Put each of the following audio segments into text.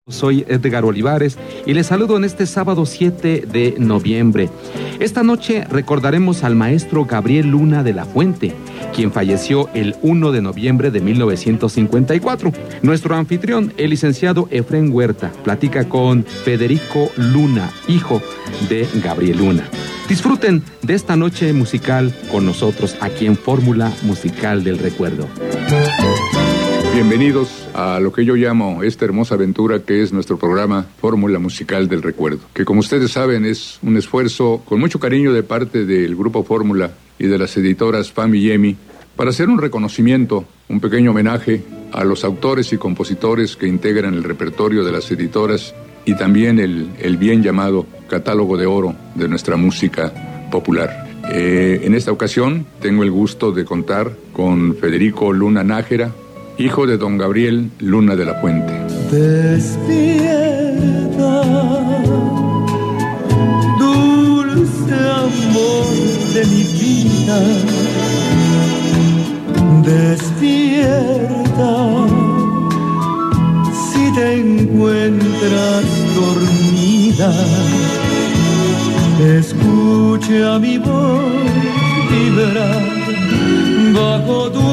Soy Edgar Olivares y les saludo en este sábado 7 de noviembre. Esta noche recordaremos al maestro Gabriel Luna de la Fuente, quien falleció el 1 de noviembre de 1954. Nuestro anfitrión, el licenciado Efrén Huerta, platica con Federico Luna, hijo de Gabriel Luna. Disfruten de esta noche musical con nosotros aquí en Fórmula Musical del Recuerdo. Bienvenidos a lo que yo llamo esta hermosa aventura que es nuestro programa Fórmula Musical del Recuerdo, que como ustedes saben es un esfuerzo con mucho cariño de parte del Grupo Fórmula y de las editoras FAM y EMI para hacer un reconocimiento, un pequeño homenaje a los autores y compositores que integran el repertorio de las editoras y también el bien llamado catálogo de oro de nuestra música popular. En esta ocasión tengo el gusto de contar con Federico Luna Nájera, hijo de don Gabriel Luna de la Fuente. Despierta, dulce amor de mi vida. Despierta, si te encuentras dormida. Escucha mi voz vibrar bajo tu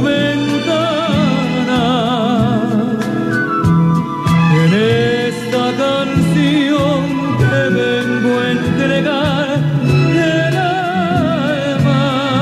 en esta canción que vengo a entregar el alma.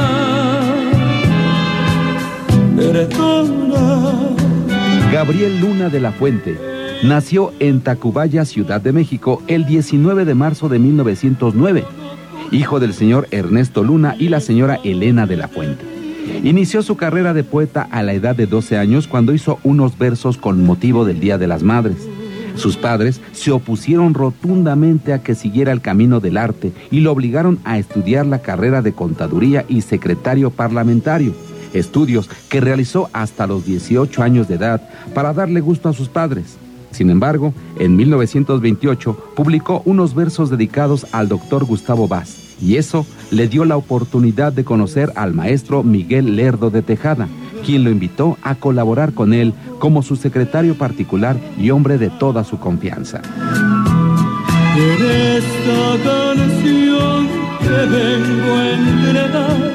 Perdona. Gabriel Luna de la Fuente nació en Tacubaya, Ciudad de México, el 19 de marzo de 1909, hijo del señor Ernesto Luna y la señora Elena de la Fuente. Inició su carrera de poeta a la edad de 12 años cuando hizo unos versos con motivo del Día de las Madres. Sus padres se opusieron rotundamente a que siguiera el camino del arte y lo obligaron a estudiar la carrera de contaduría y secretario parlamentario, estudios que realizó hasta los 18 años de edad para darle gusto a sus padres. Sin embargo, en 1928 publicó unos versos dedicados al doctor Gustavo Vaz, y eso le dio la oportunidad de conocer al maestro Miguel Lerdo de Tejada, quien lo invitó a colaborar con él como su secretario particular y hombre de toda su confianza. En esta canción que vengo a entregar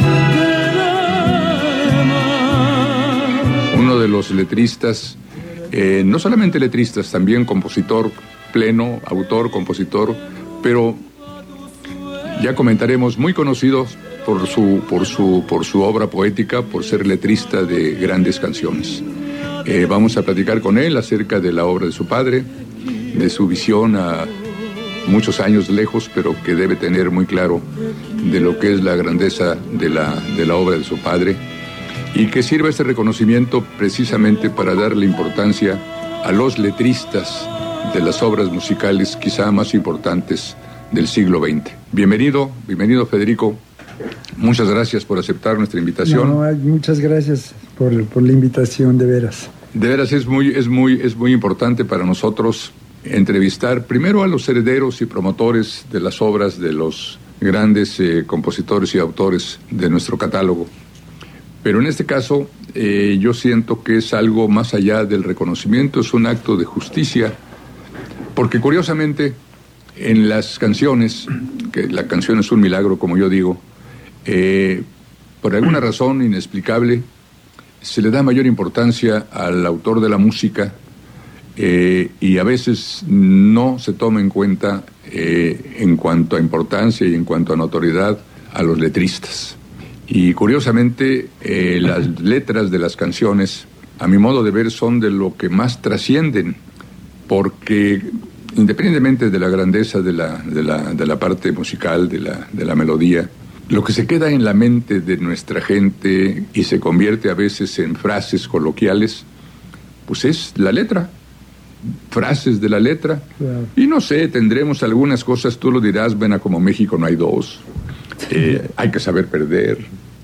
el alma. Uno de los letristas, no solamente letristas, también compositor pleno, autor, compositor, pero ya comentaremos, muy conocidos por su obra poética, por ser letrista de grandes canciones. Vamos a platicar con él acerca de la obra de su padre, de su visión a muchos años lejos, pero que debe tener muy claro de lo que es la grandeza de la obra de su padre, y que sirva este reconocimiento precisamente para darle importancia a los letristas de las obras musicales quizá más importantes del siglo XX. Bienvenido Federico. Muchas gracias por aceptar nuestra invitación. No, muchas gracias por la invitación, de veras. De veras es muy importante para nosotros entrevistar primero a los herederos y promotores de las obras de los grandes compositores y autores de nuestro catálogo. Pero en este caso yo siento que es algo más allá del reconocimiento, es un acto de justicia, porque curiosamente en las canciones, que la canción es un milagro, como yo digo, por alguna razón inexplicable, se le da mayor importancia al autor de la música y a veces no se toma en cuenta en cuanto a importancia y en cuanto a notoriedad a los letristas. Y curiosamente las letras de las canciones, a mi modo de ver, son de lo que más trascienden, porque independientemente de la grandeza de la parte musical, de la melodía, lo que se queda en la mente de nuestra gente y se convierte a veces en frases coloquiales, pues es la letra, frases de la letra. Claro. Y no sé, tendremos algunas cosas, tú lo dirás, ven a como México no hay dos, hay que saber perder,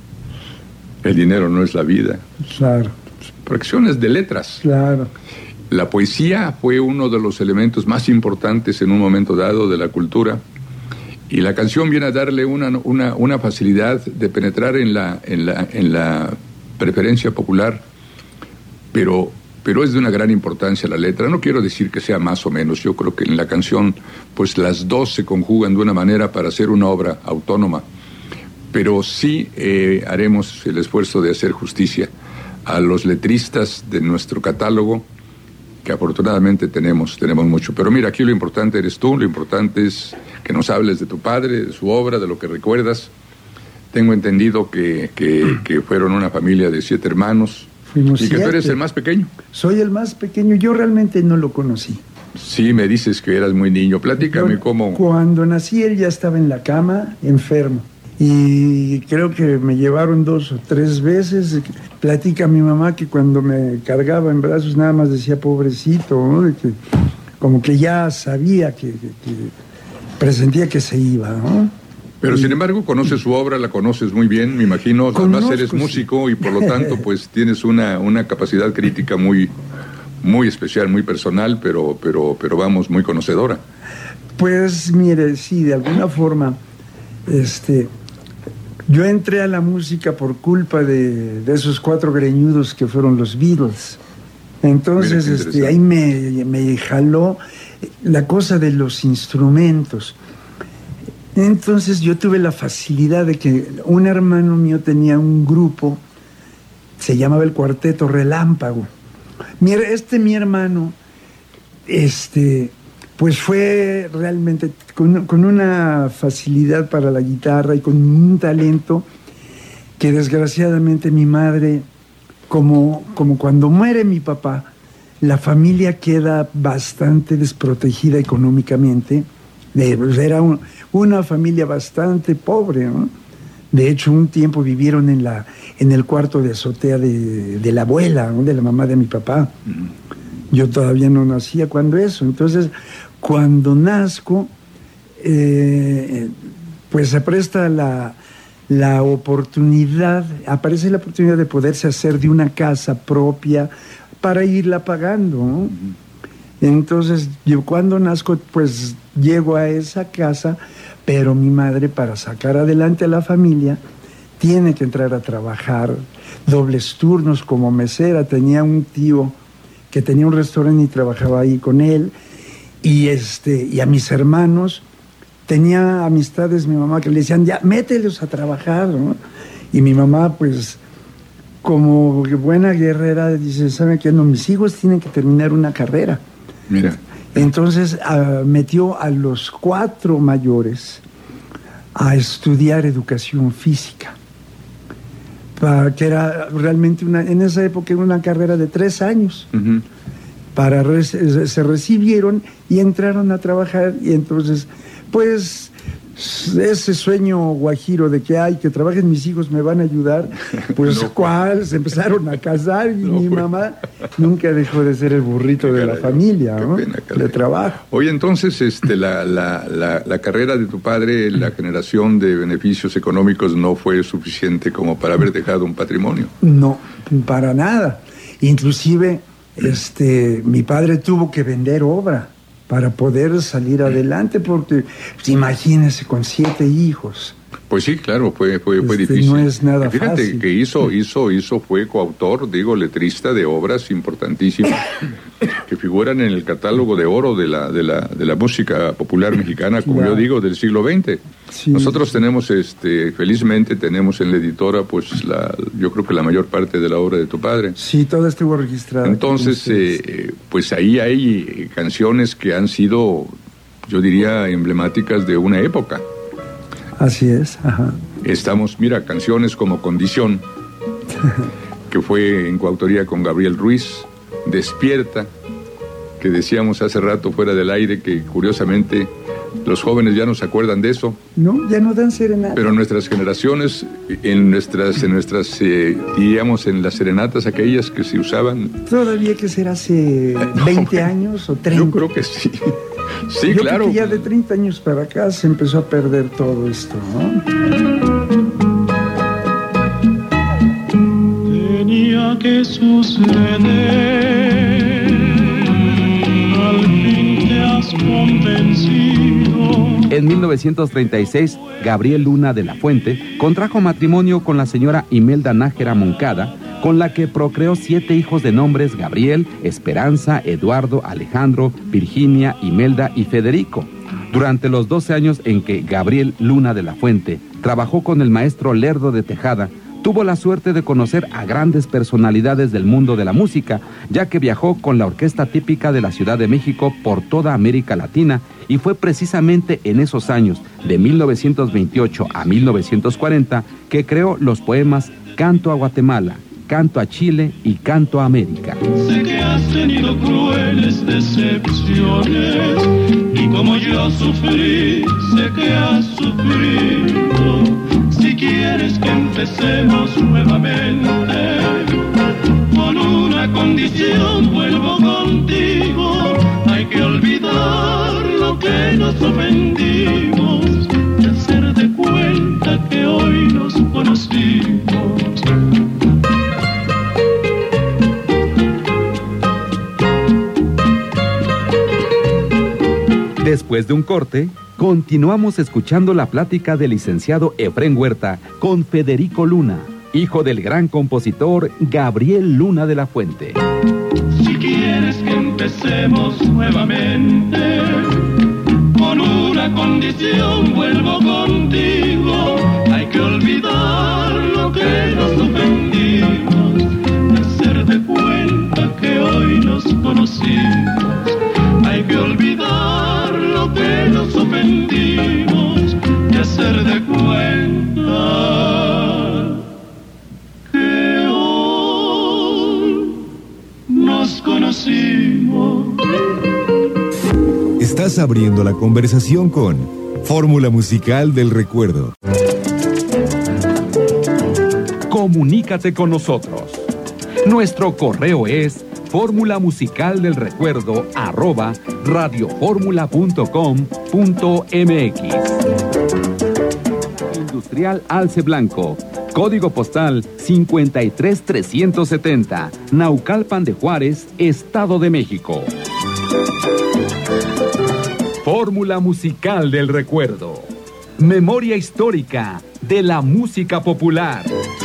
el dinero no es la vida. Claro. Fracciones de letras. Claro. La poesía fue uno de los elementos más importantes en un momento dado de la cultura, y la canción viene a darle una facilidad de penetrar en la preferencia popular, pero pero es de una gran importancia la letra. No quiero decir que sea más o menos, yo creo que en la canción pues las dos se conjugan de una manera para hacer una obra autónoma, pero sí haremos el esfuerzo de hacer justicia a los letristas de nuestro catálogo, que afortunadamente tenemos mucho. Pero mira, aquí lo importante eres tú, lo importante es que nos hables de tu padre, de su obra, de lo que recuerdas. Tengo entendido que fueron una familia de 7 hermanos. Fuimos y que 7. tú eres el más pequeño. Soy el más pequeño, yo realmente no lo conocí. Sí, me dices que eras muy niño. Platícame cómo... Cuando nací él ya estaba en la cama, enfermo. Y creo que me llevaron 2 o 3 veces. Platica mi mamá que cuando me cargaba en brazos nada más decía pobrecito, ¿no? De que, como que ya sabía que presentía que se iba, ¿no? Pero sin embargo conoces su obra, la conoces muy bien, me imagino. Además eres músico y por lo tanto pues tienes una capacidad crítica muy especial, muy personal, pero vamos, muy conocedora. Pues mire, sí, de alguna forma, yo entré a la música por culpa de esos 4 greñudos que fueron los Beatles. Entonces, ahí me jaló la cosa de los instrumentos. Entonces yo tuve la facilidad de que un hermano mío tenía un grupo, se llamaba el Cuarteto Relámpago. Mi hermano, pues fue realmente con una facilidad para la guitarra y con un talento que desgraciadamente mi madre, como cuando muere mi papá, la familia queda bastante desprotegida económicamente. Era una familia bastante pobre, ¿no? De hecho, un tiempo vivieron en el cuarto de azotea de la abuela, ¿no? De la mamá de mi papá. Yo todavía no nacía cuando eso. Entonces, cuando nazco, pues se presta la oportunidad, aparece la oportunidad de poderse hacer de una casa propia para irla pagando, ¿no? Entonces, yo cuando nazco, pues llego a esa casa, pero mi madre, para sacar adelante a la familia, tiene que entrar a trabajar dobles turnos como mesera. Tenía un tío que tenía un restaurante y trabajaba ahí con él, y a mis hermanos, tenía amistades mi mamá que le decían, ya, mételos a trabajar, ¿no? Y mi mamá, pues, como buena guerrera, dice, ¿sabe qué? No, mis hijos tienen que terminar una carrera. Mira. Entonces metió a los 4 mayores a estudiar educación física, que era realmente en esa época una carrera de 3 años. Uh-huh. Se recibieron y entraron a trabajar, y entonces pues ese sueño guajiro de que trabajen mis hijos, me van a ayudar, pues se empezaron a casar, y mi mamá nunca dejó de ser el burrito de la familia, ¿no? De trabajo. Oye, entonces la carrera de tu padre, la generación de beneficios económicos no fue suficiente como para haber dejado un patrimonio. No, para nada. Inclusive mi padre tuvo que vender obra para poder salir adelante, porque pues, imagínese, con 7 hijos. Pues sí, claro, fue difícil. No es nada Fíjate fácil. Que fue coautor, letrista de obras importantísimas que figuran en el catálogo de oro de la música popular mexicana, como yo digo, del siglo XX. Sí. Nosotros tenemos, felizmente tenemos en la editora, pues yo creo que la mayor parte de la obra de tu padre. Sí, toda estuvo registrada. Entonces, pues ahí hay canciones que han sido, yo diría, emblemáticas de una época. Así es, ajá. Mira, canciones como Condición, que fue en coautoría con Gabriel Ruiz, Despierta, que decíamos hace rato fuera del aire, que curiosamente los jóvenes ya no se acuerdan de eso. No, ya no dan serenata. Pero nuestras generaciones, diríamos, en las serenatas aquellas que se usaban... Todavía que será hace 20 años o 30. Yo creo que sí. Sí, yo claro. Creo que ya de 30 años para acá se empezó a perder todo esto, ¿no? Tenía que suceder, al fin te has convencido. En 1936, Gabriel Luna de la Fuente contrajo matrimonio con la señora Imelda Nájera Moncada, con la que procreó 7 hijos de nombres Gabriel, Esperanza, Eduardo, Alejandro, Virginia, Imelda y Federico. Durante los 12 años en que Gabriel Luna de la Fuente trabajó con el maestro Lerdo de Tejada, tuvo la suerte de conocer a grandes personalidades del mundo de la música, ya que viajó con la orquesta típica de la Ciudad de México por toda América Latina, y fue precisamente en esos años, de 1928 a 1940, que creó los poemas Canto a Guatemala, Canto a Chile y Canto a América. Sé que has tenido crueles decepciones y como yo sufrí, sé que has sufrido. Si quieres que empecemos nuevamente, con una condición vuelvo contigo. Hay que olvidar lo que nos ofendimos y hacer de cuenta que hoy nos conocimos. Después de un corte, continuamos escuchando la plática del licenciado Efrén Huerta con Federico Luna, hijo del gran compositor Gabriel Luna de la Fuente. Si quieres que empecemos nuevamente, con una condición vuelvo contigo. Hay que olvidar lo que nos ofendimos, hacer de cuenta que hoy nos conocimos. Hay que olvidar lo que nos ofendimos y hacer de cuenta que hoy nos conocimos. Estás abriendo la conversación con Fórmula Musical del Recuerdo. Comunícate con nosotros. Nuestro correo es formulamusical.radioformula.com.mx. Industrial Alce Blanco, código postal 53370, Naucalpan de Juárez, Estado de México. Fórmula Musical del Recuerdo, memoria histórica de la música popular.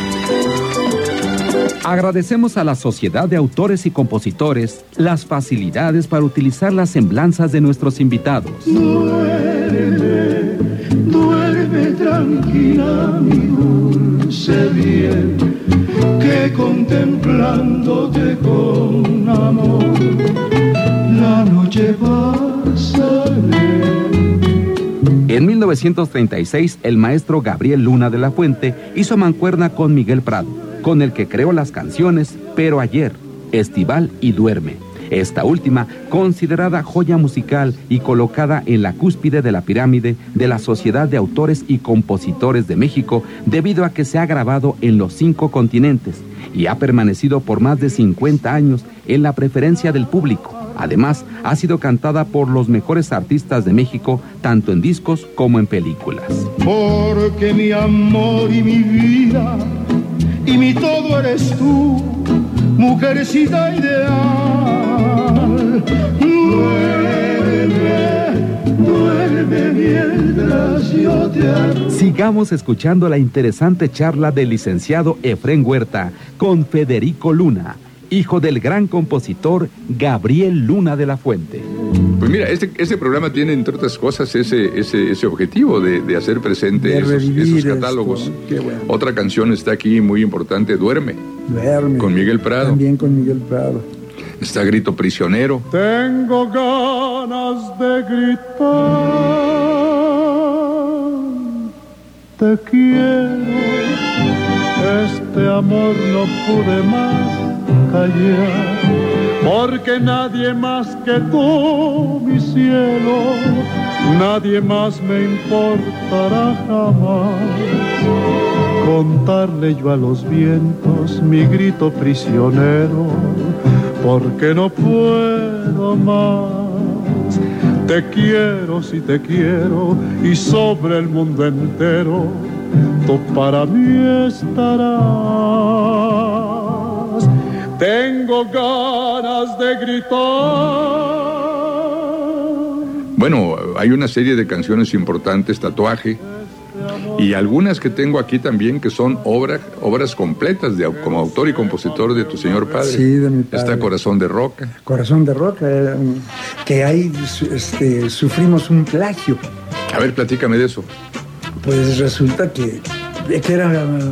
Agradecemos a la Sociedad de Autores y Compositores las facilidades para utilizar las semblanzas de nuestros invitados. Duerme, duerme tranquila, mi dulce bien, que contemplándote con amor, la noche pasaré. En 1936, el maestro Gabriel Luna de la Fuente hizo mancuerna con Miguel Prado, con el que creó las canciones Pero Ayer, Estival y Duerme. Esta última, considerada joya musical y colocada en la cúspide de la pirámide de la Sociedad de Autores y Compositores de México, debido a que se ha grabado en los 5 continentes y ha permanecido por más de 50 años en la preferencia del público. Además, ha sido cantada por los mejores artistas de México, tanto en discos como en películas. Porque mi amor y mi vida y mi todo eres tú, mujercita ideal. Duerme, duerme mientras yo te amo. Sigamos escuchando la interesante charla del licenciado Efrén Huerta con Federico Luna, hijo del gran compositor Gabriel Luna de la Fuente. Pues mira, este programa tiene, entre otras cosas, ese objetivo de hacer presente esos catálogos. Bueno. Otra canción está aquí muy importante, Duerme. Duerme. Con Miguel Prado. También con Miguel Prado. Está Grito Prisionero. Tengo ganas de gritar, te quiero, este amor no pude más callar, porque nadie más que tú, mi cielo, nadie más me importará jamás. Contarle yo a los vientos mi grito prisionero, porque no puedo más. Te quiero, si te quiero, y sobre el mundo entero tú para mí estarás. Tengo ganas de gritar. Bueno, hay una serie de canciones importantes, Tatuaje, Y algunas que tengo aquí también que son obras completas como autor y compositor de tu señor padre. Sí, de mi padre. Está Corazón de Roca. Corazón de Roca, que ahí sufrimos un plagio. A ver, platícame de eso. Pues resulta que era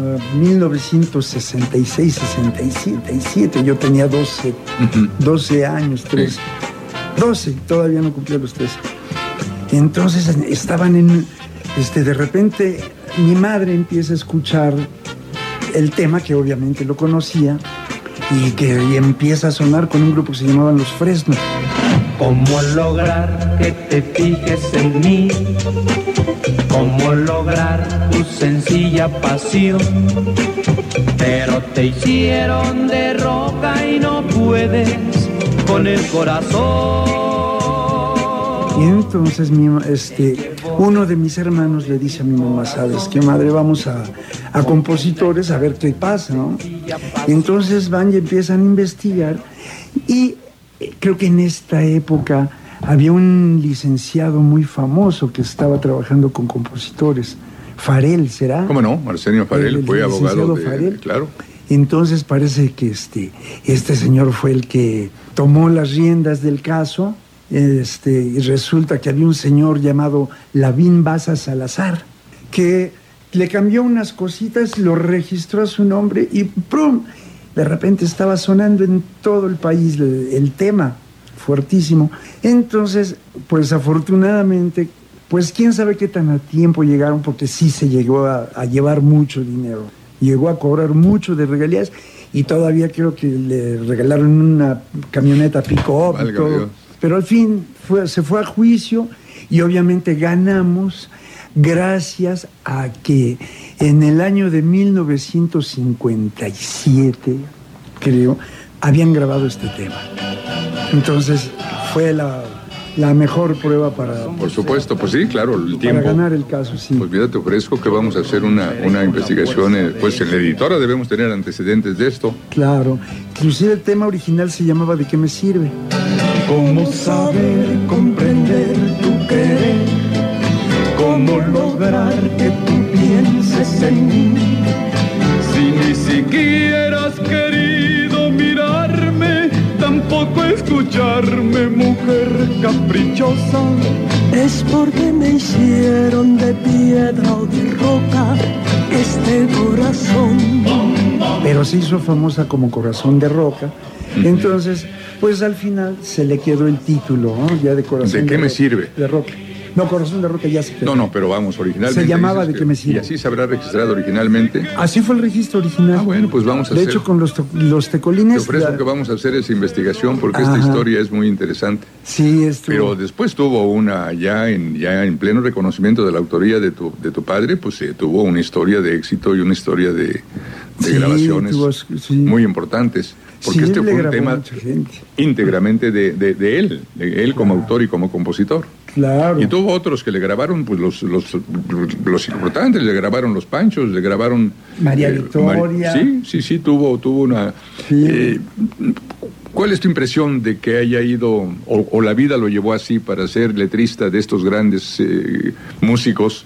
1966-67, yo tenía 12 años, 13. 12, todavía no cumplía los 13. Entonces estaban de repente mi madre empieza a escuchar el tema, que obviamente lo conocía, y empieza a sonar con un grupo que se llamaban Los Fresnos. ¿Cómo lograr que te fijes en mí? ¿Cómo lograr tu sencilla pasión? Pero te hicieron de roca y no puedes con el corazón. Y entonces uno de mis hermanos le dice a mi mamá, ¿sabes qué, madre? Vamos a compositores a ver qué pasa, ¿no? Y entonces van y empiezan a investigar, y creo que en esta época había un licenciado muy famoso que estaba trabajando con compositores. Farel, ¿será? ¿Cómo no? Arsenio Farel fue abogado de... Farel. Claro. Entonces parece que este señor fue el que tomó las riendas del caso, y resulta que había un señor llamado Lavín Baza Salazar, que le cambió unas cositas, lo registró a su nombre y ¡prum! De repente estaba sonando en todo el país el tema, fuertísimo. Entonces, pues afortunadamente, pues quién sabe qué tan a tiempo llegaron, porque sí se llegó a llevar mucho dinero. Llegó a cobrar mucho de regalías, y todavía creo que le regalaron una camioneta pick-up y todo. Dios. Pero al fin se fue a juicio, y obviamente ganamos gracias a que en el año de 1957, creo, habían grabado este tema. Entonces fue la mejor prueba para... Por supuesto, pues sí, claro, el tiempo. Para ganar el caso, sí. Pues mira, te ofrezco que vamos a hacer una investigación, pues en la editora debemos tener antecedentes de esto. Claro, inclusive el tema original se llamaba ¿De qué me sirve? ¿Cómo saber comprender tu querer? ¿Cómo lograr que tú pienses en mí? Si ni siquiera has querido mirarme, tampoco escucharme, mujer caprichosa. Es porque me hicieron de piedra o de roca este corazón. Pero se hizo famosa como Corazón de Roca. Entonces, pues al final se le quedó el título, ¿no? Ya de Corazón. ¿De qué me sirve? De Roca. No, Corazón de Roca ya se quedó. No, pero vamos, originalmente. Se llamaba ¿De qué me sirve? Y así se habrá registrado originalmente. Así fue el registro original. Ah, bueno, pues vamos a hacer. De hecho, con los tecolines. Te ofrezco que vamos a hacer esa investigación, porque esta historia es muy interesante. Sí, esto. Pero después tuvo una, ya en pleno reconocimiento de la autoría de tu padre, pues tuvo una historia de éxito y una historia de grabaciones muy importantes. Porque este fue un tema íntegramente de él como autor y como compositor. Claro. Y tuvo otros que le grabaron, pues los importantes, le grabaron los Panchos, le grabaron... María Victoria. Sí, tuvo una... Sí. ¿Cuál es tu impresión de que haya ido, o la vida lo llevó así para ser letrista de estos grandes músicos?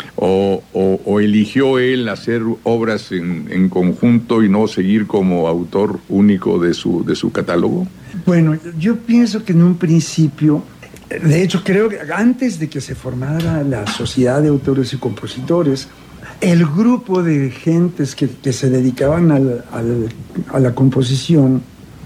O eligió él hacer obras en conjunto y no seguir como autor único de su catálogo? Bueno, yo pienso que en un principio, de hecho creo que antes de que se formara la Sociedad de Autores y Compositores, el grupo de gentes que se dedicaban a la composición,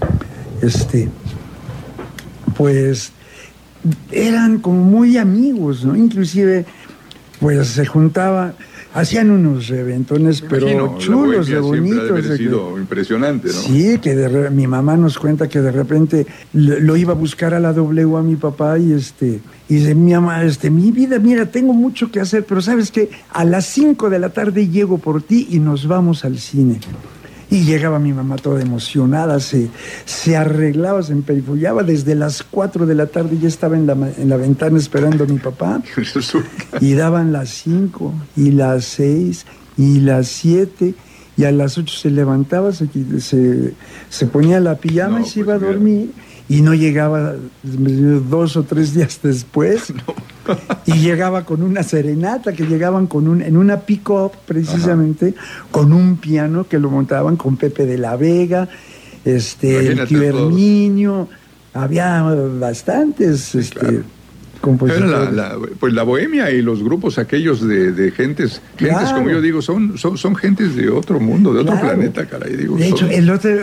pues eran como muy amigos, ¿no? Inclusive pues se juntaba, hacían unos reventones, pero chulos, de bonitos. Siempre ha sido impresionante, ¿no? Sí, que mi mamá nos cuenta que de repente lo iba a buscar a la W a mi papá y dice, mi mamá, mi vida, mira, tengo mucho que hacer, pero ¿sabes qué? A las 5 de la tarde llego por ti y nos vamos al cine. Y llegaba mi mamá toda emocionada, se arreglaba, se emperifollaba, desde las 4 de la tarde ya estaba en la ventana esperando a mi papá. Y daban las 5, y las 6, y las 7, y a las 8 se levantaba, se ponía la pijama y se iba a dormir, y no llegaba 2 o 3 días después. Y llegaba con una serenata, que llegaban en una pick-up, precisamente, con un piano que lo montaban con Pepe de la Vega, el tío Herminio, había bastantes claro. compositores. Era pues la bohemia y los grupos aquellos de gentes, Claro. como yo digo, son gentes de otro mundo, de otro Claro. planeta, caray. Digo, De hecho,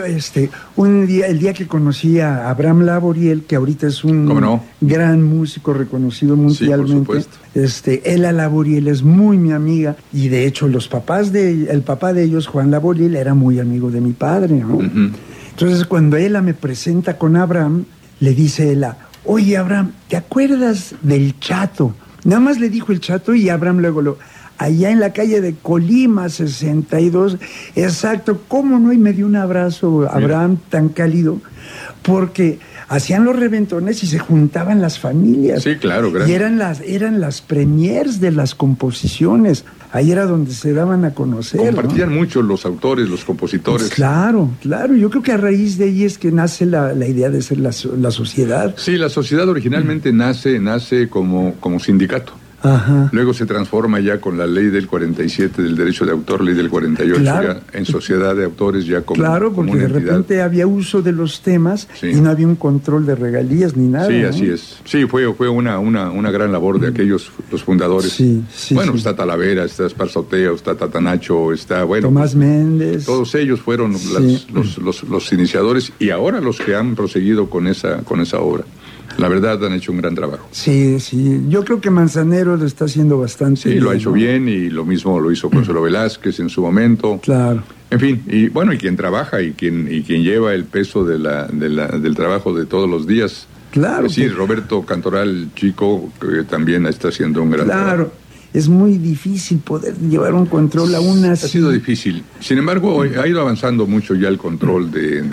el día que conocí a Abraham Laboriel, que ahorita es un ¿Cómo no? gran músico reconocido mundialmente, supuesto. Ela Laboriel es muy mi amiga, y de hecho el papá de ellos, Juan Laboriel, era muy amigo de mi padre, ¿no? Ujú. Entonces, cuando Ela me presenta con Abraham, le dice Ela: oye, Abraham, ¿te acuerdas del Chato? Nada más le dijo el Chato, y Abraham luego allá en la calle de Colima, 62, exacto, ¿cómo no? Y me dio un abrazo, Abraham, tan cálido, porque hacían los reventones y se juntaban las familias. Sí, claro, gracias. Y eran las premiers de las composiciones. Ahí era donde se daban a conocer, Compartían ¿no? mucho los autores, los compositores. Pues claro. Yo creo que a raíz de ahí es que nace la idea de ser la sociedad. Sí, la sociedad originalmente nace como sindicato. Ajá. Luego se transforma ya con la ley del 47 del derecho de autor, ley del 48, Claro. ya en sociedad de autores, ya como, Claro, como porque una de entidad. repente había uso de los temas, Sí. y no había un control de regalías ni nada. Sí, ¿no? así es. Sí, fue una gran labor de aquellos, los fundadores. Sí, bueno, sí. está Talavera, está Esparzoteo, está Tatanacho, está, bueno, Tomás Méndez. todos ellos fueron Sí. los iniciadores, y ahora los que han proseguido con esa obra. La verdad, han hecho un gran trabajo. Sí. Yo creo que Manzanero lo está haciendo bastante Sí, bien. lo ha hecho ¿no? bien, y lo mismo lo hizo Consuelo Velázquez en su momento. Claro. En fin, y bueno, y quien trabaja y quien lleva el peso del trabajo de todos los días. Claro. Sí, Roberto Cantoral, chico, que también está haciendo un gran trabajo. Claro. Es muy difícil poder llevar un control aún así. Ha sido difícil. Sin embargo, ha ido avanzando mucho ya el control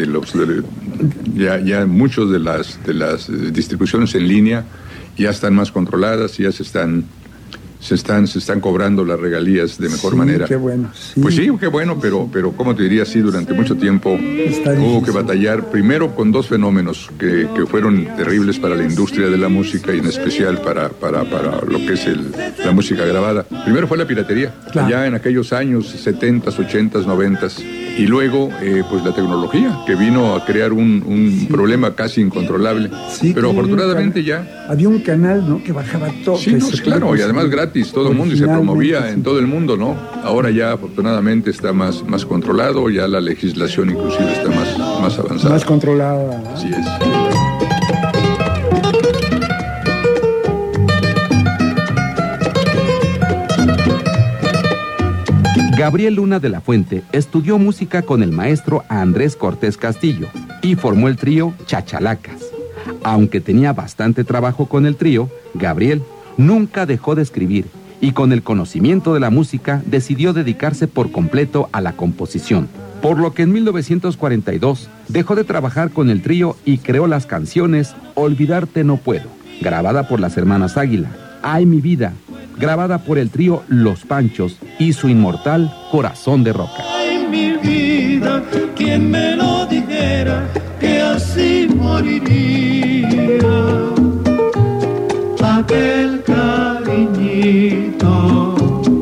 ya muchos de las distribuciones en línea ya están más controladas, ya se están cobrando las regalías de mejor Sí, manera. qué bueno. Sí. Pues sí, qué bueno, pero como te diría, sí, durante mucho tiempo Está hubo difícil. que batallar primero con dos fenómenos que fueron terribles para la industria de la música, y en especial para lo que es la música grabada. Primero fue la piratería, Claro. ya en aquellos años 70s, 80s, 90s, y luego pues la tecnología, que vino a crear un problema casi incontrolable. Sí, Pero como afortunadamente había un ya... Había un canal, ¿no?, que bajaba todo. Sí, no, claro, y además gratis, todo el mundo, y se promovía Originalmente, en todo el mundo, ¿no? Ahora ya afortunadamente está más controlado, ya la legislación inclusive está más avanzada. Más controlada, ¿no? Así es. Gabriel Luna de la Fuente estudió música con el maestro Andrés Cortés Castillo y formó el trío Chachalacas. Aunque tenía bastante trabajo con el trío, Gabriel nunca dejó de escribir, y con el conocimiento de la música decidió dedicarse por completo a la composición. Por lo que en 1942 dejó de trabajar con el trío y creó las canciones Olvidarte no puedo, grabada por las hermanas Águila, Ay mi vida, grabada por el trío Los Panchos, y su inmortal Corazón de Roca. Ay, mi vida, quien me lo dijera que así moriría. Aquel cariñito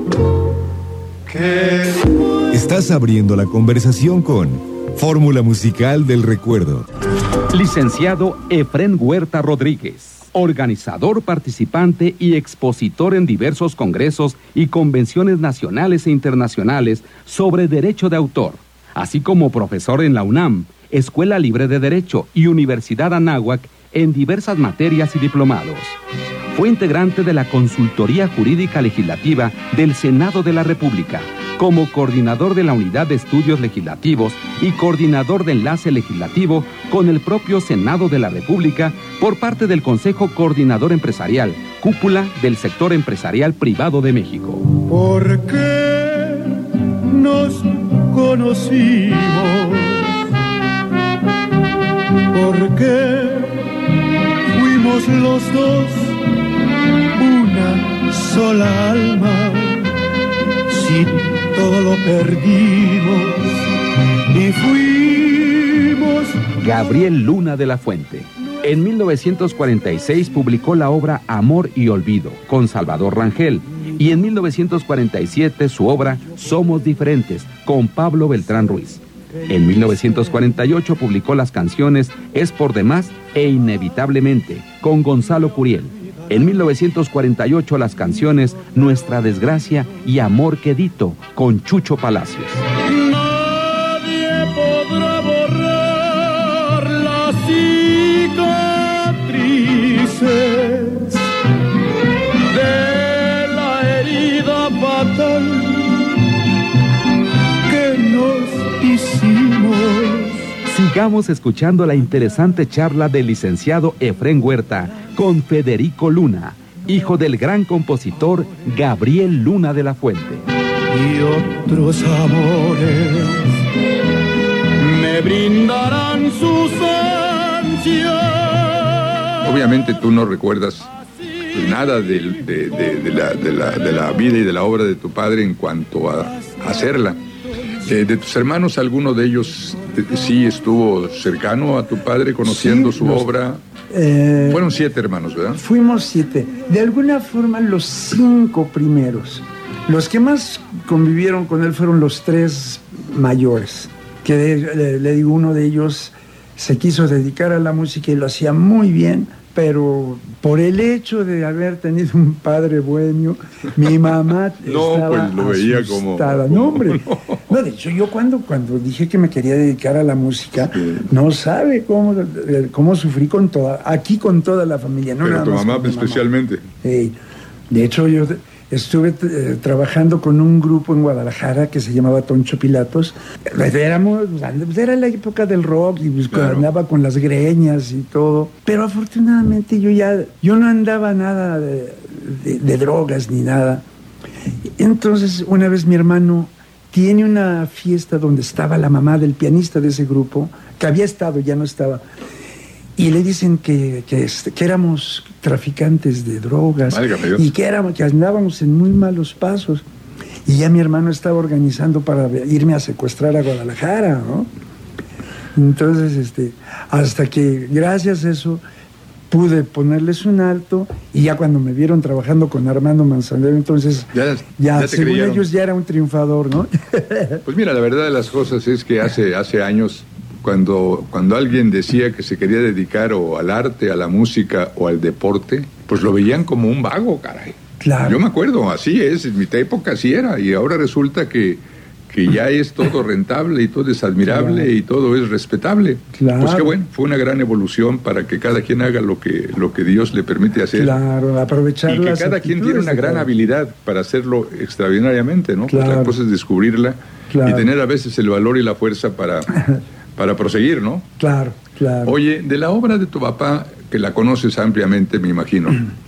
que... Estás abriendo la conversación con Fórmula Musical del Recuerdo. Licenciado Efrén Huerta Rodríguez, organizador, participante y expositor en diversos congresos y convenciones nacionales e internacionales sobre derecho de autor, así como profesor en la UNAM, Escuela Libre de Derecho y Universidad Anáhuac en diversas materias y diplomados. Fue integrante de la Consultoría Jurídica Legislativa del Senado de la República, como coordinador de la Unidad de Estudios Legislativos y coordinador de enlace legislativo con el propio Senado de la República por parte del Consejo Coordinador Empresarial, cúpula del sector empresarial privado de México. ¿Por qué nos conocimos? ¿Por qué fuimos los dos una sola alma? Si todo lo perdimos y fuimos... Gabriel Luna de la Fuente, En 1946 publicó la obra Amor y Olvido, con Salvador Rangel, y en 1947 su obra Somos Diferentes, con Pablo Beltrán Ruiz. En 1948 publicó las canciones Es por demás e Inevitablemente, con Gonzalo Curiel. En 1948 las canciones Nuestra Desgracia y Amor Quedito, con Chucho Palacios. Nadie podrá borrar las cicatrices de la herida fatal que nos hicimos. Sigamos escuchando la interesante charla del licenciado Efrén Huerta con Federico Luna, hijo del gran compositor Gabriel Luna de la Fuente. Y otros amores me brindarán sus ansias. Obviamente tú no recuerdas nada de la vida y de la obra de tu padre en cuanto a hacerla. De tus hermanos, ¿alguno de ellos sí estuvo cercano a tu padre, conociendo su obra? Fueron 7 hermanos, ¿verdad? Fuimos 7. De alguna forma, los 5 primeros. Los que más convivieron con él fueron los 3 mayores. Que le digo, uno de ellos se quiso dedicar a la música y lo hacía muy bien, pero por el hecho de haber tenido un padre bohemio, mi mamá estaba pues lo veía asustada. como... No, hombre. No, de hecho, yo cuando dije que me quería dedicar a la música, no sabe cómo sufrí con toda la familia. No, pero nada tu más mamá especialmente. De hecho, yo estuve trabajando con un grupo en Guadalajara que se llamaba Toncho Pilatos. Era la época del rock y pues, claro, andaba con las greñas y todo. Pero afortunadamente yo no andaba nada de drogas ni nada. Entonces, una vez mi hermano tiene una fiesta donde estaba la mamá del pianista de ese grupo, que había estado, ya no estaba. Y le dicen que éramos traficantes de drogas y que andábamos en muy malos pasos. Y ya mi hermano estaba organizando para irme a secuestrar a Guadalajara, ¿no? Entonces, hasta que gracias a eso pude ponerles un alto, y ya cuando me vieron trabajando con Armando Manzanero, entonces ya según creyeron. Ellos ya era un triunfador, ¿no? Pues mira, la verdad de las cosas es que hace años, cuando alguien decía que se quería dedicar o al arte, a la música o al deporte, pues lo veían como un vago, caray. Claro. Yo me acuerdo, así es, en mi época así era, y ahora resulta que ya es todo rentable y todo es admirable, claro, y todo es respetable. Claro. Pues qué bueno, fue una gran evolución para que cada quien haga lo que Dios le permite hacer. Claro, aprovechar. Y que cada quien tiene una gran habilidad para hacerlo extraordinariamente, ¿no? Claro. Pues la cosa es descubrirla, claro, y tener a veces el valor y la fuerza para proseguir, ¿no? Claro, claro. Oye, de la obra de tu papá, que la conoces ampliamente, me imagino,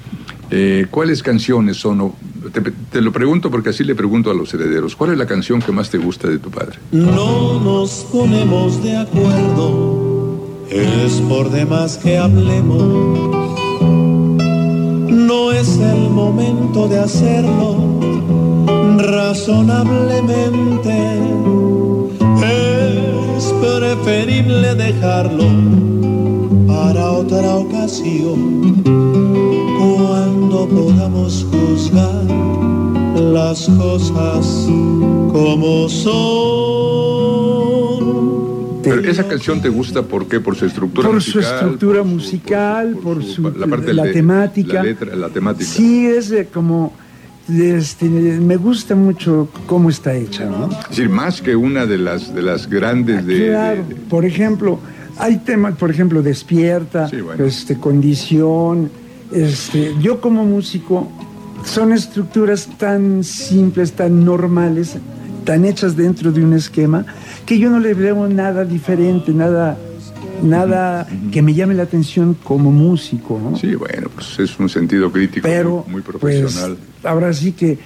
¿cuáles canciones son? Te lo pregunto porque así le pregunto a los herederos. ¿Cuál es la canción que más te gusta de tu padre? No nos ponemos de acuerdo, es por demás que hablemos. No es el momento de hacerlo razonablemente. Es preferible dejarlo para otra ocasión, cuando podamos juzgar las cosas como son. Pero esa canción te gusta, ¿por qué? ¿Por su estructura musical? Por su estructura musical, por la parte la temática. La letra, la temática. Sí, es como... me gusta mucho cómo está hecha, ¿no? Es decir, más que una de las grandes de... Claro, por ejemplo, hay temas, por ejemplo, Despierta, sí, bueno, Condición. Yo como músico, son estructuras tan simples, tan normales, tan hechas dentro de un esquema, que yo no le veo nada diferente, nada que me llame la atención como músico, ¿no? Sí, bueno, pues es un sentido crítico, pero muy profesional. Pues, ahora sí que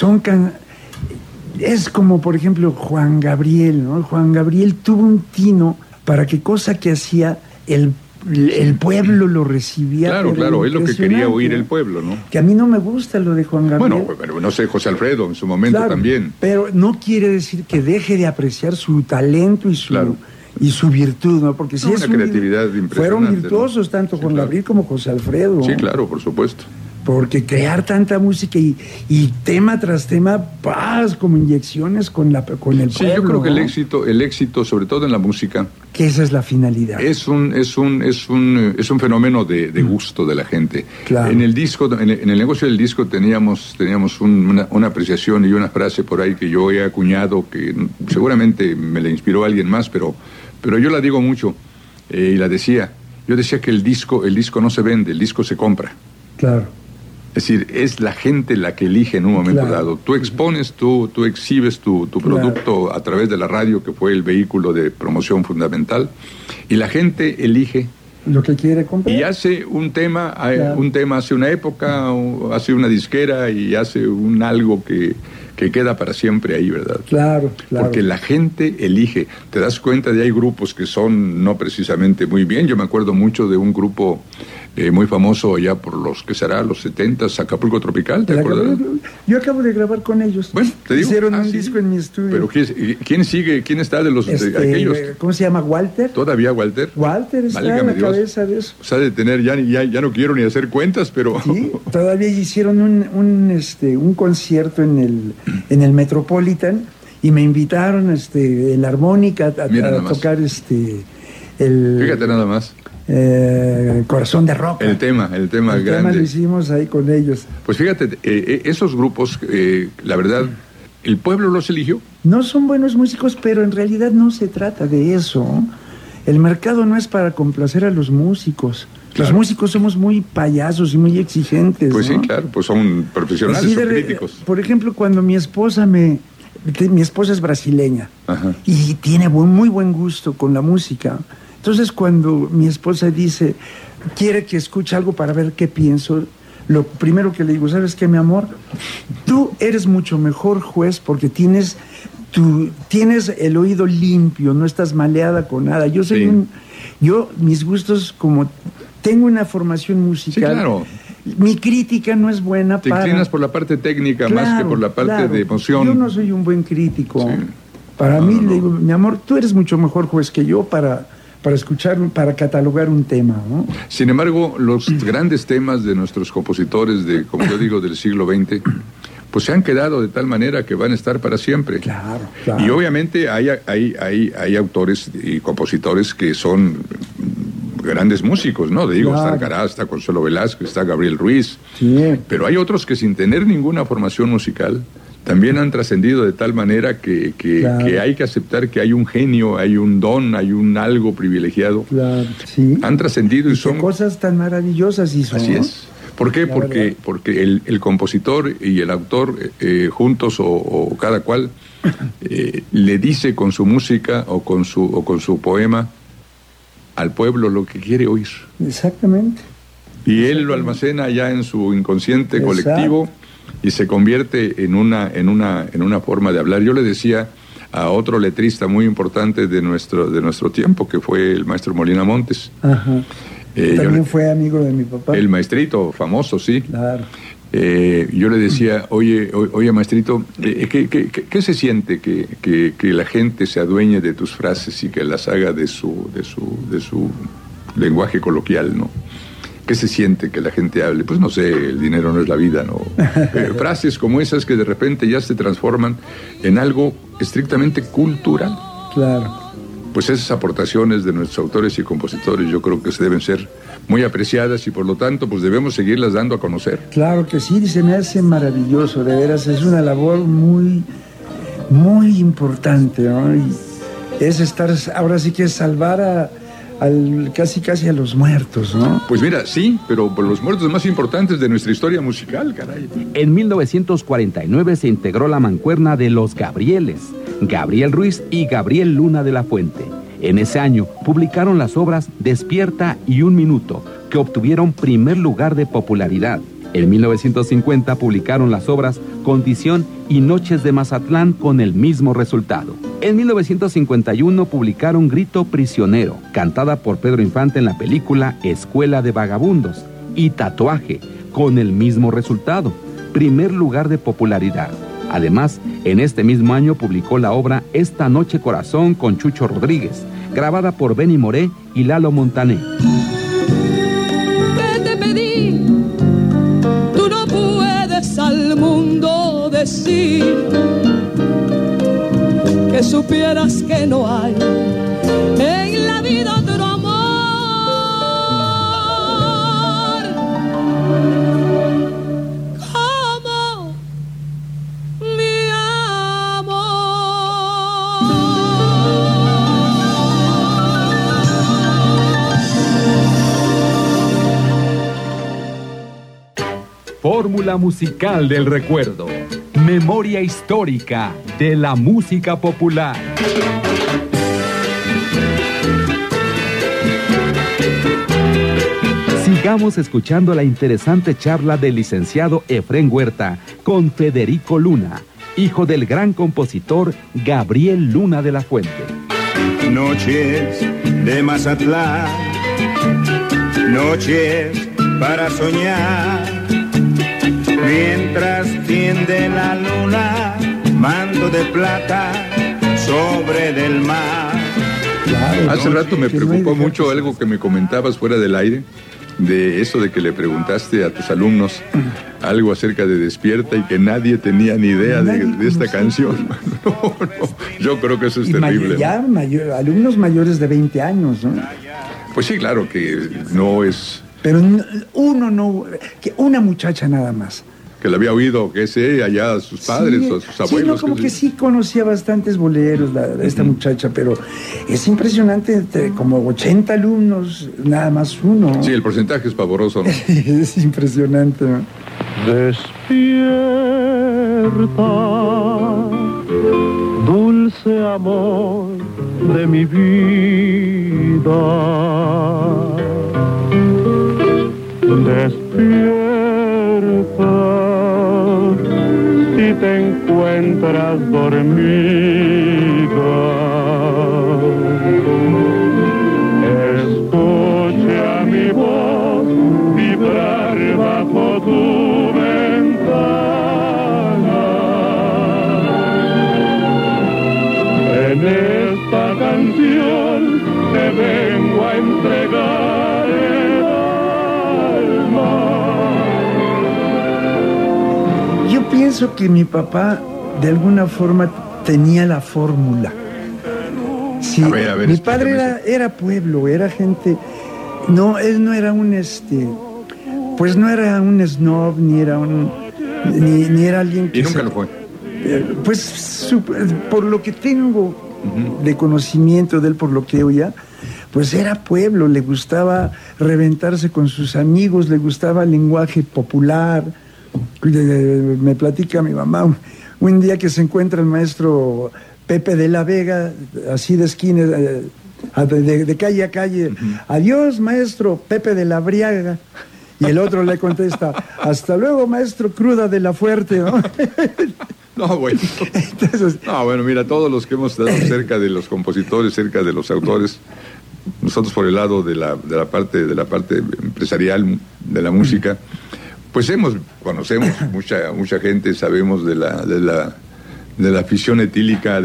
es como, por ejemplo, Juan Gabriel, ¿no? Juan Gabriel tuvo un tino para que cosa que hacía el pueblo lo recibía. Claro, es lo que quería oír el pueblo, ¿no? Que a mí no me gusta lo de Juan Gabriel. Bueno, pero no sé, José Alfredo en su momento también. Pero no quiere decir que deje de apreciar su talento y su Y su virtud, ¿no? Porque sí No, es una creatividad impresionante. Fueron virtuosos, ¿no? Tanto Sí, Juan claro. Gabriel como José Alfredo. Sí, claro, por supuesto. Porque crear tanta música y tema tras tema, paz, como inyecciones con el pueblo. Sí, yo creo que ¿no? el éxito, sobre todo en la música, Que esa es la finalidad. es un fenómeno de gusto de la gente. Claro. En el disco, en el negocio del disco teníamos una apreciación y una frase por ahí que yo he acuñado, que seguramente me la inspiró alguien más, pero yo la digo mucho, y la decía. Yo decía que el disco no se vende, el disco se compra. Claro. Es decir, es la gente la que elige en un momento Claro. dado. Tú expones, tú exhibes tu producto a través de la radio, que fue el vehículo de promoción fundamental, y la gente elige Lo que quiere comprar. y hace un tema, Claro. hace una época, o hace una disquera y hace un algo que queda para siempre ahí, ¿verdad? Claro, claro. Porque la gente elige. Te das cuenta de hay grupos que son no precisamente muy bien. Yo me acuerdo mucho de un grupo muy famoso allá por los 70s, Acapulco Tropical, ¿te acuerdas? Yo acabo de grabar con ellos. Bueno, te digo. Hicieron un sí. disco en mi estudio. Pero ¿quién sigue? ¿Quién está de los de aquellos? ¿Cómo se llama? ¿Walter? ¿Todavía Walter? Walter está Válgame en la Dios. cabeza de eso. O sea, de tener, ya no quiero ni hacer cuentas, pero... Sí, todavía hicieron un concierto en el Metropolitan y me invitaron en la armónica Mira a nada más. tocar Fíjate nada más. Corazón de Roca. El tema El tema grande. lo hicimos ahí con ellos. Pues fíjate, esos grupos, la verdad, el pueblo los eligió. No son buenos músicos, pero en realidad no se trata de eso. El mercado no es para complacer a los músicos. Los Claro. músicos somos muy payasos y muy exigentes. Pues ¿no? sí, claro, pues son profesionales, Así son de- críticos. Por ejemplo, cuando mi esposa es brasileña Ajá. y tiene muy buen gusto con la música. Entonces, cuando mi esposa quiere que escuche algo para ver qué pienso, lo primero que le digo, ¿sabes qué, mi amor? Tú eres mucho mejor juez porque tienes el oído limpio, no estás maleada con nada. Yo soy Sí. mis gustos, como tengo una formación musical, Sí, claro. mi crítica no es buena Te para... inclinas por la parte técnica más que Claro, por la parte claro. de emoción. Yo no soy un buen crítico. Sí. Para No, mí, no, no. le digo, mi amor, tú eres mucho mejor juez que yo para escuchar, para catalogar un tema, ¿no? Sin embargo, los grandes temas de nuestros compositores, como yo digo, del siglo XX, pues se han quedado de tal manera que van a estar para siempre. Claro, claro. Y obviamente hay autores y compositores que son grandes músicos, ¿no? Digo, Claro. está Alcaraz, está Consuelo Velázquez, está Gabriel Ruiz. Sí. Pero hay otros que sin tener ninguna formación musical también han trascendido de tal manera que Claro. hay que aceptar que hay un genio, hay un don, hay un algo privilegiado. Claro, sí. Han trascendido y Qué son... cosas tan maravillosas hizo, Así ¿no? es. ¿Por qué? La Porque verdad. el compositor y el autor juntos o cada cual le dice con su música o con su poema al pueblo lo que quiere oír. Exactamente. Y él lo almacena ya en su inconsciente Exacto. colectivo y se convierte en una forma de hablar. Yo le decía a otro letrista muy importante de nuestro tiempo, que fue el maestro Molina Montes. Ajá. Yo También le- fue amigo de mi papá. el maestrito famoso, sí. Claro. Yo le decía, oye maestrito, ¿qué se siente que la gente se adueñe de tus frases y que las haga de su lenguaje coloquial, ¿no? ¿Qué se siente que la gente hable? Pues no sé, el dinero no es la vida, ¿no? Frases como esas que de repente ya se transforman en algo estrictamente cultural. Claro. Pues esas aportaciones de nuestros autores y compositores yo creo que se deben ser muy apreciadas y por lo tanto pues debemos seguirlas dando a conocer. Claro que sí, se me hace maravilloso, de veras, es una labor muy, muy importante, ¿no? Y es ahora sí que es salvar casi a los muertos, ¿no? Pues mira, sí, pero por los muertos más importantes de nuestra historia musical, caray. En 1949 se integró la mancuerna de los Gabrieles, Gabriel Ruiz y Gabriel Luna de la Fuente. En ese año publicaron las obras Despierta y Un Minuto, que obtuvieron primer lugar de popularidad. En 1950 publicaron las obras Condición y Noches de Mazatlán con el mismo resultado. En 1951 publicaron Grito Prisionero, cantada por Pedro Infante en la película Escuela de Vagabundos, y Tatuaje, con el mismo resultado, primer lugar de popularidad. Además, en este mismo año publicó la obra Esta Noche Corazón con Chucho Rodríguez, grabada por Benny Moré y Lalo Montané. ¿Qué te pedí? Tú no puedes al mundo decir que supieras que no hay en la vida otro amor como mi amor. Fórmula musical del recuerdo. Memoria histórica de la música popular. Sigamos escuchando la interesante charla del licenciado Efrén Huerta con Federico Luna, hijo del gran compositor Gabriel Luna de la Fuente. Noches de Mazatlán, noches para soñar, mientras tiende la luna, manto de plata sobre del mar. Claro, Hace rato me preocupó mucho algo que me comentabas fuera del aire, de eso de que le preguntaste a tus alumnos algo acerca de Despierta y que nadie tenía ni idea de esta canción. No, yo creo que eso es terrible. Alumnos mayores de 20 años, ¿no? Pues sí, claro que no es... Pero que una muchacha nada más. Que la había oído, que sé, allá a sus padres o a sus abuelos. Sí, no, como que sí conocía bastantes boleros esta muchacha, pero es impresionante, como 80 alumnos, nada más uno. Sí, el porcentaje es pavoroso, ¿no? Es impresionante, ¿no? Despierta, dulce amor de mi vida. Despierta, si te encuentras dormida. Escucha mi voz vibrar bajo tu ventana. En esta canción te vengo a entregar el alma. Yo pienso que mi papá de alguna forma tenía la fórmula. Sí, A ver, mi padre era pueblo, era gente. No, él no era un pues no era un snob, ni era ni era alguien que. Y nunca lo fue. Pues por lo que tengo de conocimiento de él, por lo que oía, pues era pueblo, le gustaba reventarse con sus amigos, le gustaba el lenguaje popular. Me platica mi mamá un día que se encuentra el maestro Pepe de la Vega, así de esquina, de calle a calle. Adiós, maestro Pepe de la Briaga. Y el otro le contesta, hasta luego, maestro Cruda de la Fuerte, ¿no? No, bueno. Entonces, No, bueno, mira, todos los que hemos estado cerca de los compositores, cerca de los autores, nosotros por el lado de la parte empresarial de la música, pues conocemos mucha gente, sabemos de la afición etílica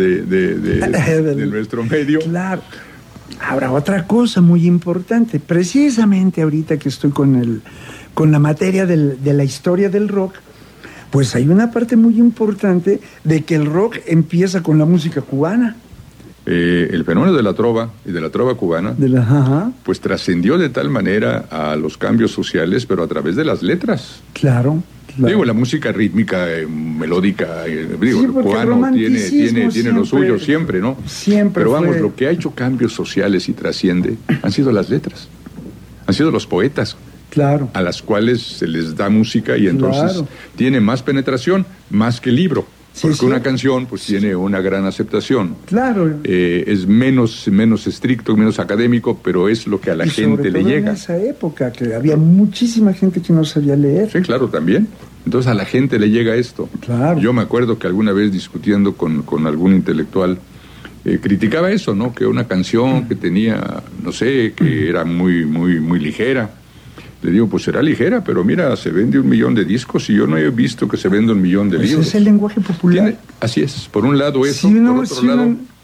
de nuestro medio. Claro. Ahora, otra cosa muy importante, precisamente ahorita que estoy con la materia de la historia del rock, pues hay una parte muy importante de que el rock empieza con la música cubana. El fenómeno de la trova y de la trova cubana, pues trascendió de tal manera a los cambios sociales, pero a través de las letras. Claro. Digo, la música rítmica, melódica, digo, Sí, el porque cubano el romanticismo tiene lo suyo siempre, ¿no? Siempre. Pero vamos, fue... lo que ha hecho cambios sociales y trasciende han sido las letras, han sido los poetas. Claro. A las cuales se les da música y entonces Claro. tiene más penetración, más que el libro. Sí, Porque sí. una canción pues tiene una gran aceptación. Claro. Es menos estricto, menos académico, pero es lo que a la Y gente sobre le todo llega. en esa época, que había muchísima gente que no sabía leer. Sí, claro, también. Entonces a la gente le llega esto. Claro. Yo me acuerdo que alguna vez discutiendo con algún intelectual, criticaba eso, ¿no? Que una canción que tenía, no sé, que era muy ligera. Le digo, pues será ligera, pero mira, se vende 1 millón de discos y yo no he visto que se venda 1 millón de Pues libros. es el lenguaje popular. Así es, por un lado eso, Si uno, por otro lado...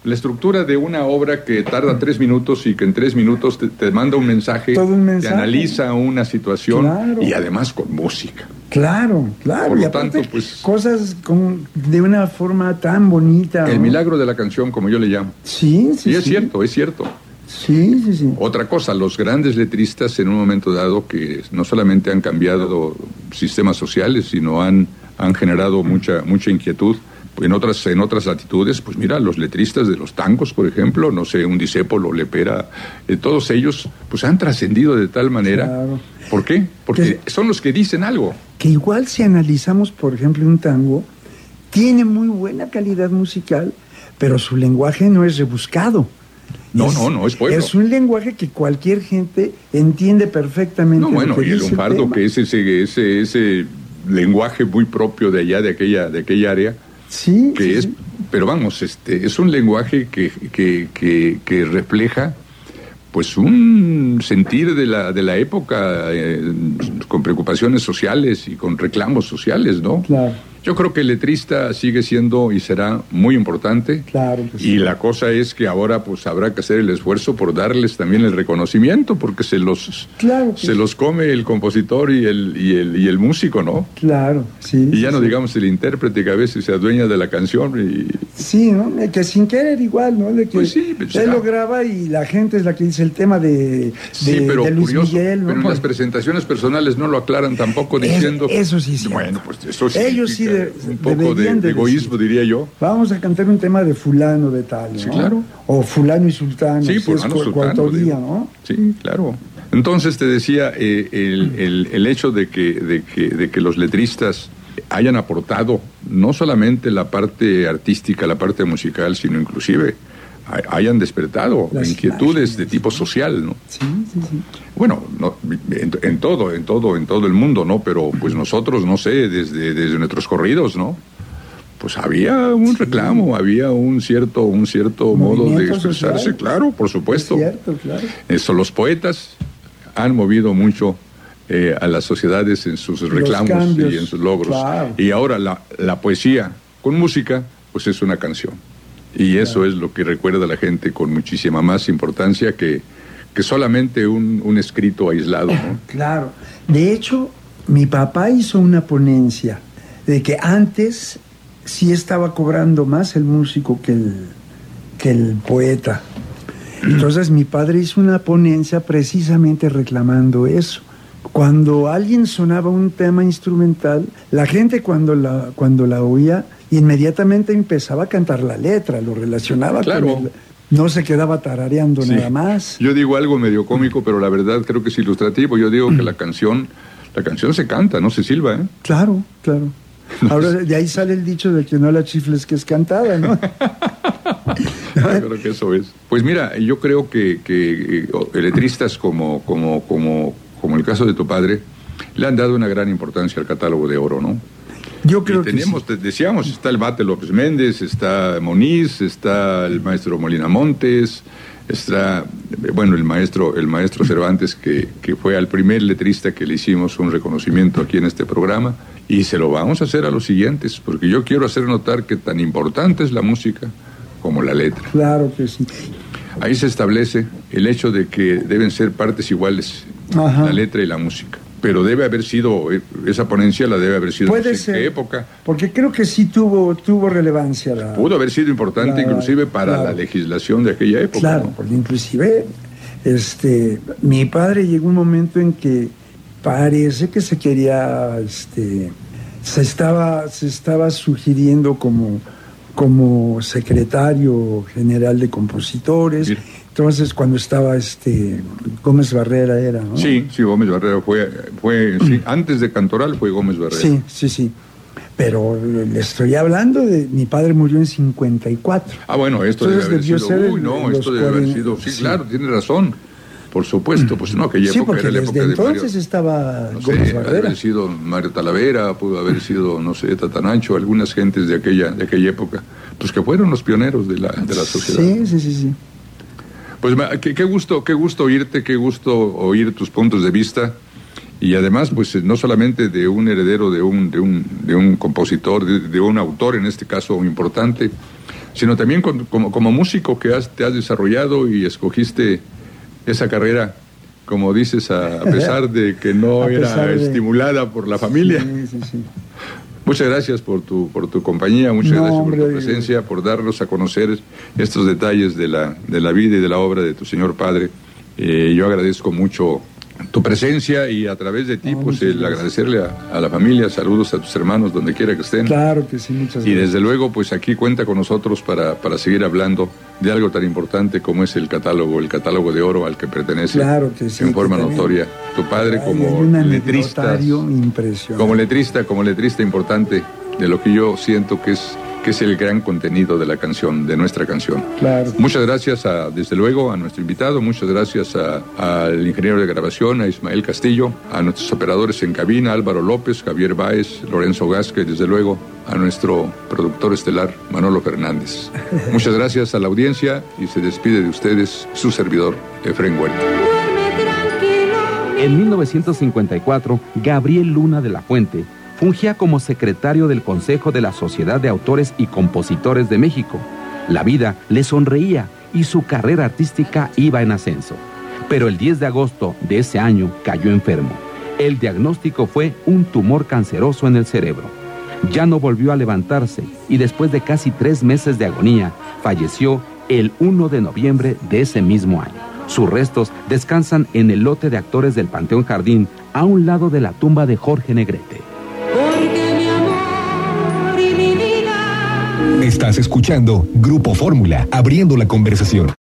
La estructura de una obra que tarda 3 minutos y que en 3 minutos te manda un mensaje, todo un mensaje, te analiza una situación, claro, y además con música. Claro. Por y lo aparte, tanto, pues, cosas de una forma tan bonita. El ¿no? milagro de la canción, como yo le llamo. Sí. Y es cierto, es cierto. Sí. Otra cosa, los grandes letristas en un momento dado que no solamente han cambiado sistemas sociales, sino han generado mucha inquietud en otras latitudes. Pues mira, los letristas de los tangos, por ejemplo, no sé, un Discépolo, Lepera, todos ellos pues han trascendido de tal manera. Claro. ¿Por qué? Porque son los que dicen algo. Que igual si analizamos, por ejemplo, un tango, tiene muy buena calidad musical, pero su lenguaje no es rebuscado. No, es pueblo. Es un lenguaje que cualquier gente entiende perfectamente. No, bueno, y el lunfardo, que es ese lenguaje muy propio de allá, de aquella área. Sí. Pero vamos, es un lenguaje que refleja pues un sentir de la época, con preocupaciones sociales y con reclamos sociales, ¿no? Claro. Yo creo que el letrista sigue siendo y será muy importante. Claro que sí. Y la cosa es que ahora pues habrá que hacer el esfuerzo por darles también el reconocimiento, porque se los come el compositor y el músico, ¿no? Claro, sí. Y ya no digamos el intérprete, que a veces se adueña de la canción y... Sí, ¿no? Que sin querer igual, ¿no? De que pues sí, él lo graba y la gente es la que dice el tema de pero Luis curioso, Miguel, ¿no? pero en las presentaciones personales no lo aclaran tampoco diciendo... Eso sí, sí. Bueno, pues eso sí. Ellos sí un poco de egoísmo, diría yo. Vamos a cantar un tema de fulano de tal, ¿no? Sí, claro. O fulano y sultano. Sí, fulano y sultano. Día, ¿no? Sí, claro. Entonces te decía, el hecho de que los letristas hayan aportado no solamente la parte artística, la parte musical, sino inclusive hayan despertado las inquietudes de tipo social, ¿no? Sí. Bueno, no, en todo el mundo, ¿no? Pero pues nosotros, no sé, desde nuestros corridos, ¿no? Pues había un reclamo, había un cierto modo de expresarse, social. Claro, por supuesto. Es cierto, claro. Eso, los poetas han movido mucho a las sociedades en sus reclamos y en sus logros. Claro. Y ahora la poesía con música, pues es una canción. Y eso es lo que recuerda a la gente con muchísima más importancia que solamente un escrito aislado, ¿no? Claro. De hecho, mi papá hizo una ponencia de que antes sí estaba cobrando más el músico que el poeta. Entonces mi padre hizo una ponencia precisamente reclamando eso. Cuando alguien sonaba un tema instrumental, la gente cuando la oía, inmediatamente empezaba a cantar la letra, lo relacionaba con él. No se quedaba tarareando nada más. Yo digo algo medio cómico, pero la verdad creo que es ilustrativo. Yo digo que la canción se canta, no se silba, ¿eh? Claro. Ahora de ahí sale el dicho de que no la chifles que es cantada, ¿no? Yo creo que eso es. Pues mira, yo creo que letristas como el caso de tu padre le han dado una gran importancia al catálogo de oro, ¿no? Yo creo que sí. Decíamos, está el Bate López Méndez, está Moniz, está el maestro Molina Montes, está, bueno, el maestro Cervantes, que fue al primer letrista que le hicimos un reconocimiento aquí en este programa, y se lo vamos a hacer a los siguientes, porque yo quiero hacer notar que tan importante es la música como la letra. Claro que sí. Ahí se establece el hecho de que deben ser partes iguales, la letra y la música. Pero debe haber sido, esa ponencia la debe haber sido Puede en ser, qué época. Porque creo que sí tuvo relevancia. Pudo haber sido importante inclusive para la legislación de aquella época. Claro, ¿no? porque inclusive mi padre llegó un momento en que parece que se quería, se estaba sugiriendo como secretario general de compositores. Sí. Entonces, cuando estaba Gómez Barrera era, ¿no? Sí, Gómez Barrera fue sí, antes de Cantoral fue Gómez Barrera. Sí. Pero le estoy hablando de... Mi padre murió en 54. Ah, bueno, esto debe haber sido... esto debe haber sido... Sí, claro, tiene razón. Por supuesto, pues no, aquella época era la época de Mario. Entonces estaba Gómez Barrera. Pudo haber sido Mario Talavera, pudo haber sido, no sé, Tatanacho, algunas gentes de aquella época, pues que fueron los pioneros de la sociedad. Sí. Pues qué gusto oírte, qué gusto oír tus puntos de vista, y además pues no solamente de un heredero de un compositor, de un autor en este caso importante, sino también como músico que te has desarrollado y escogiste esa carrera, como dices, a pesar de que no era estimulada por la familia. Sí. Muchas gracias por tu compañía, muchas gracias por tu presencia, por darnos a conocer estos detalles de la vida y de la obra de tu señor padre. Yo agradezco mucho tu presencia y a través de ti, pues el agradecerle a la familia, saludos a tus hermanos donde quiera que estén. Claro que sí, muchas gracias. Y desde luego, pues aquí cuenta con nosotros para seguir hablando de algo tan importante como es el catálogo de oro al que pertenece, claro que sí, en forma notoria tu padre como letrista, como letrista importante de lo que yo siento que es el gran contenido de la canción, de nuestra canción. Claro. Muchas gracias desde luego a nuestro invitado, muchas gracias al ingeniero de grabación, a Ismael Castillo, a nuestros operadores en cabina, Álvaro López, Javier Báez, Lorenzo Gasca y desde luego a nuestro productor estelar, Manolo Fernández. Muchas gracias a la audiencia y se despide de ustedes su servidor, Efraín Huerta. En 1954, Gabriel Luna de la Fuente fungía como secretario del Consejo de la Sociedad de Autores y Compositores de México. La vida le sonreía y su carrera artística iba en ascenso. Pero el 10 de agosto de ese año cayó enfermo. El diagnóstico fue un tumor canceroso en el cerebro. Ya no volvió a levantarse y después de casi 3 meses de agonía, falleció el 1 de noviembre de ese mismo año. Sus restos descansan en el lote de actores del Panteón Jardín, a un lado de la tumba de Jorge Negrete. Porque mi amor y mi vida. Estás escuchando Grupo Fórmula, abriendo la conversación.